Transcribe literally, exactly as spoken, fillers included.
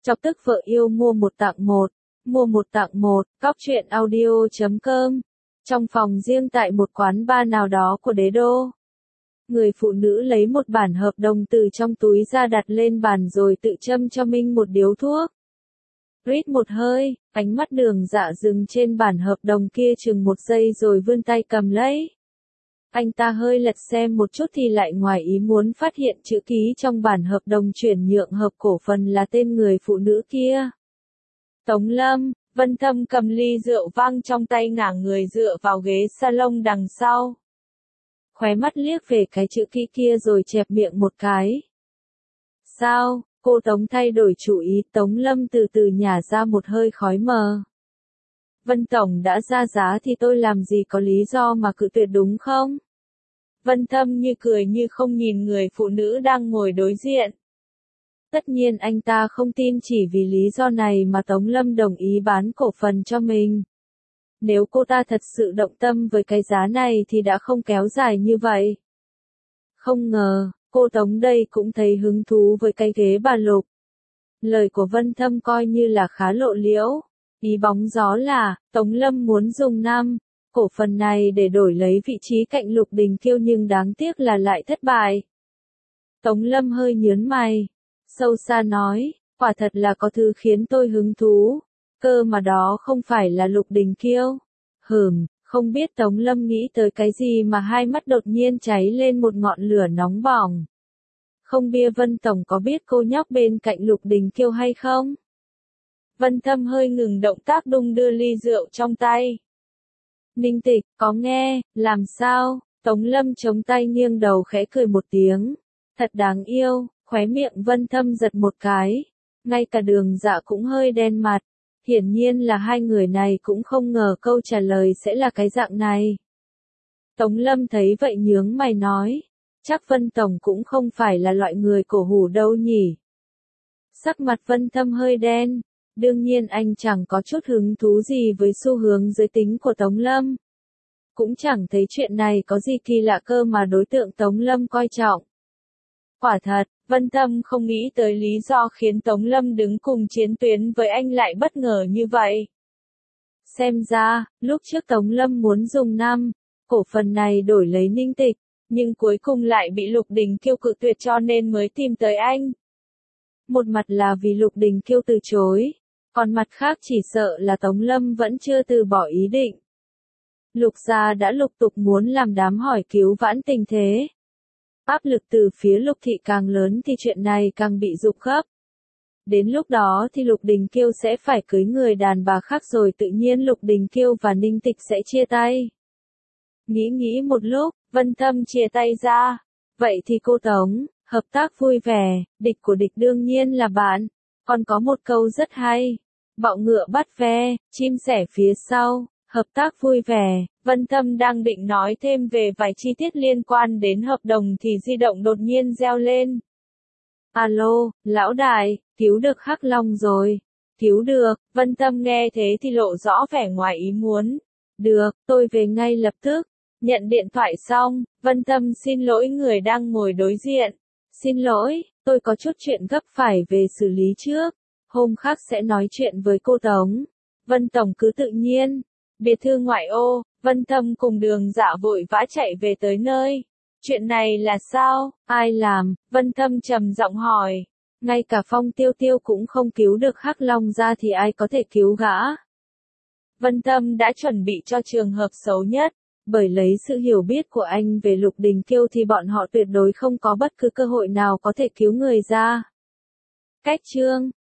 Chọc tức vợ yêu mua một tặng một, mua một tặng một, cóc truyện audio chấm com. Trong phòng riêng tại một quán bar nào đó của đế đô. Người phụ nữ lấy một bản hợp đồng từ trong túi ra đặt lên bàn rồi tự châm cho Minh một điếu thuốc. Rít một hơi, ánh mắt Đường Dạ dừng trên bản hợp đồng kia chừng một giây rồi vươn tay cầm lấy. Anh ta hơi lật xem một chút thì lại ngoài ý muốn phát hiện chữ ký trong bản hợp đồng chuyển nhượng hợp cổ phần là tên người phụ nữ kia. Tống Lâm. Vân Thâm cầm ly rượu vang trong tay ngả người dựa vào ghế salon đằng sau. Khóe mắt liếc về cái chữ ký kia rồi chẹp miệng một cái. Sao, cô Tống thay đổi chủ ý? Tống Lâm từ từ nhả ra một hơi khói mờ. Vân Tổng đã ra giá thì tôi làm gì có lý do mà cự tuyệt đúng không? Vân Thâm như cười như không nhìn người phụ nữ đang ngồi đối diện. Tất nhiên anh ta không tin chỉ vì lý do này mà Tống Lâm đồng ý bán cổ phần cho mình. Nếu cô ta thật sự động tâm với cái giá này thì đã không kéo dài như vậy. Không ngờ, cô Tống đây cũng thấy hứng thú với cái ghế bà Lục. Lời của Vân Thâm coi như là khá lộ liễu. Ý bóng gió là, Tống Lâm muốn dùng năm cổ phần này để đổi lấy vị trí cạnh Lục Đình Kiêu nhưng đáng tiếc là lại thất bại. Tống Lâm hơi nhướng mày. Sâu xa nói, quả thật là có thứ khiến tôi hứng thú, cơ mà đó không phải là Lục Đình Kiêu. Hừm, không biết Tống Lâm nghĩ tới cái gì mà hai mắt đột nhiên cháy lên một ngọn lửa nóng bỏng. Không biết Vân Tổng có biết cô nhóc bên cạnh Lục Đình Kiêu hay không? Vân Thâm hơi ngừng động tác đung đưa ly rượu trong tay. Ninh Tịch, có nghe, làm sao? Tống Lâm chống tay nghiêng đầu khẽ cười một tiếng. Thật đáng yêu. Khóe miệng Vân Thâm giật một cái, ngay cả Đường Dạ cũng hơi đen mặt, hiển nhiên là hai người này cũng không ngờ câu trả lời sẽ là cái dạng này. Tống Lâm thấy vậy nhướng mày nói, chắc Vân Tổng cũng không phải là loại người cổ hủ đâu nhỉ. Sắc mặt Vân Thâm hơi đen, đương nhiên anh chẳng có chút hứng thú gì với xu hướng giới tính của Tống Lâm. Cũng chẳng thấy chuyện này có gì kỳ lạ cơ mà đối tượng Tống Lâm coi trọng. Quả thật, Vân Thâm không nghĩ tới lý do khiến Tống Lâm đứng cùng chiến tuyến với anh lại bất ngờ như vậy. Xem ra, lúc trước Tống Lâm muốn dùng năm cổ phần này đổi lấy Ninh Tịch, nhưng cuối cùng lại bị Lục Đình Kiêu cự tuyệt cho nên mới tìm tới anh. Một mặt là vì Lục Đình Kiêu từ chối, còn mặt khác chỉ sợ là Tống Lâm vẫn chưa từ bỏ ý định. Lục gia đã lục tục muốn làm đám hỏi cứu vãn tình thế. Áp lực từ phía Lục thị càng lớn thì chuyện này càng bị giục gấp. Đến lúc đó thì Lục Đình Kiêu sẽ phải cưới người đàn bà khác rồi tự nhiên Lục Đình Kiêu và Ninh Tịch sẽ chia tay. Nghĩ nghĩ một lúc, Vân Thâm chia tay ra. Vậy thì cô Tống, hợp tác vui vẻ, địch của địch đương nhiên là bạn. Còn có một câu rất hay. Bọ ngựa bắt ve, chim sẻ phía sau. Hợp tác vui vẻ, Vân Thâm đang định nói thêm về vài chi tiết liên quan đến hợp đồng thì di động đột nhiên reo lên. Alo, lão đại, cứu được Hắc Long rồi. Cứu được, Vân Thâm nghe thế thì lộ rõ vẻ ngoài ý muốn. Được, tôi về ngay lập tức. Nhận điện thoại xong, Vân Thâm xin lỗi người đang ngồi đối diện. Xin lỗi, tôi có chút chuyện gấp phải về xử lý trước. Hôm khác sẽ nói chuyện với cô Tống. Vân Tổng cứ tự nhiên. Biệt thự ngoại ô, Vân Thâm cùng Đường Dạ vội vã chạy về tới nơi. Chuyện này là sao? Ai làm? Vân Thâm trầm giọng hỏi. Ngay cả Phong Tiêu Tiêu cũng không cứu được Hắc Long ra thì ai có thể cứu gã? Vân Thâm đã chuẩn bị cho trường hợp xấu nhất, bởi lấy sự hiểu biết của anh về Lục Đình Kiêu thì bọn họ tuyệt đối không có bất cứ cơ hội nào có thể cứu người ra. Cách chương